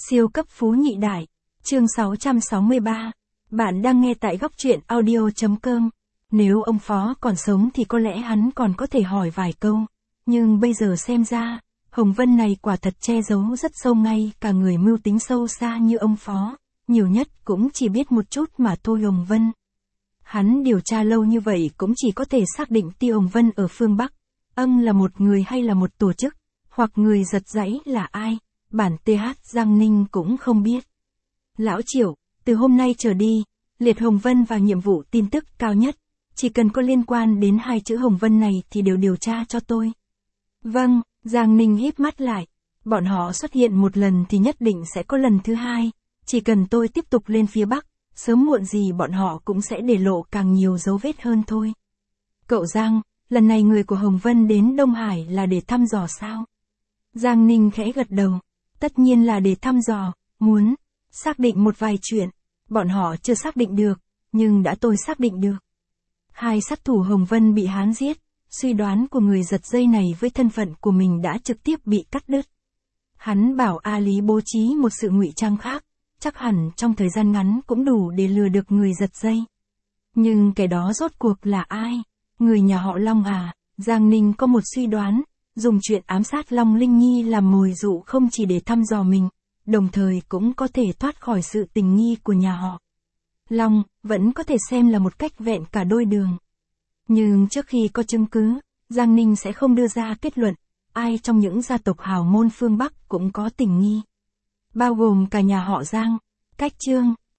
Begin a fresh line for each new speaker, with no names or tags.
Siêu cấp phú nhị đại. Chương 663. Bạn đang nghe tại góc truyện audio.com. Nếu ông Phó còn sống thì có lẽ hắn còn có thể hỏi vài câu. Nhưng bây giờ xem ra, Hồng Vân này quả thật che giấu rất sâu, ngay cả người mưu tính sâu xa như ông Phó, nhiều nhất cũng chỉ biết một chút mà thôi. Hồng Vân. Hắn điều tra lâu như vậy cũng chỉ có thể xác định Tiêu Hồng Vân ở phương Bắc. Là một người hay là một tổ chức, hoặc người giật giãy là ai, bản TH Giang Ninh cũng không biết. Lão Triệu, từ hôm nay trở đi, liệt Hồng Vân vào nhiệm vụ tin tức cao nhất. Chỉ cần có liên quan đến hai chữ Hồng Vân này thì đều điều tra cho tôi. Vâng, Giang Ninh híp mắt lại. Bọn họ xuất hiện một lần thì nhất định sẽ có lần thứ hai. Chỉ cần tôi tiếp tục lên phía Bắc, sớm muộn gì bọn họ cũng sẽ để lộ càng nhiều dấu vết hơn thôi. Cậu Giang, lần này người của Hồng Vân đến Đông Hải là để thăm dò sao? Giang Ninh khẽ gật đầu. Tất nhiên là để thăm dò, muốn xác định một vài chuyện. Bọn họ chưa xác định được, nhưng đã tôi xác định được. Hai sát thủ Hồng Vân bị hắn giết, suy đoán của người giật dây này với thân phận của mình đã trực tiếp bị cắt đứt. Hắn bảo A Lý bố trí một sự ngụy trang khác, chắc hẳn trong thời gian ngắn cũng đủ để lừa được người giật dây. Nhưng kẻ đó rốt cuộc là ai? Người nhà họ Long à? Giang Ninh có một suy đoán, dùng chuyện ám sát Long Linh Nhi làm mồi dụ không chỉ để thăm dò mình, đồng thời cũng có thể thoát khỏi sự tình nghi của nhà họ Long, vẫn có thể xem là một cách vẹn cả đôi đường. Nhưng trước khi có chứng cứ, Giang Ninh sẽ không đưa ra kết luận, ai trong những gia tộc hào môn phương Bắc cũng có tình nghi. Bao gồm cả nhà họ Giang. Cách chương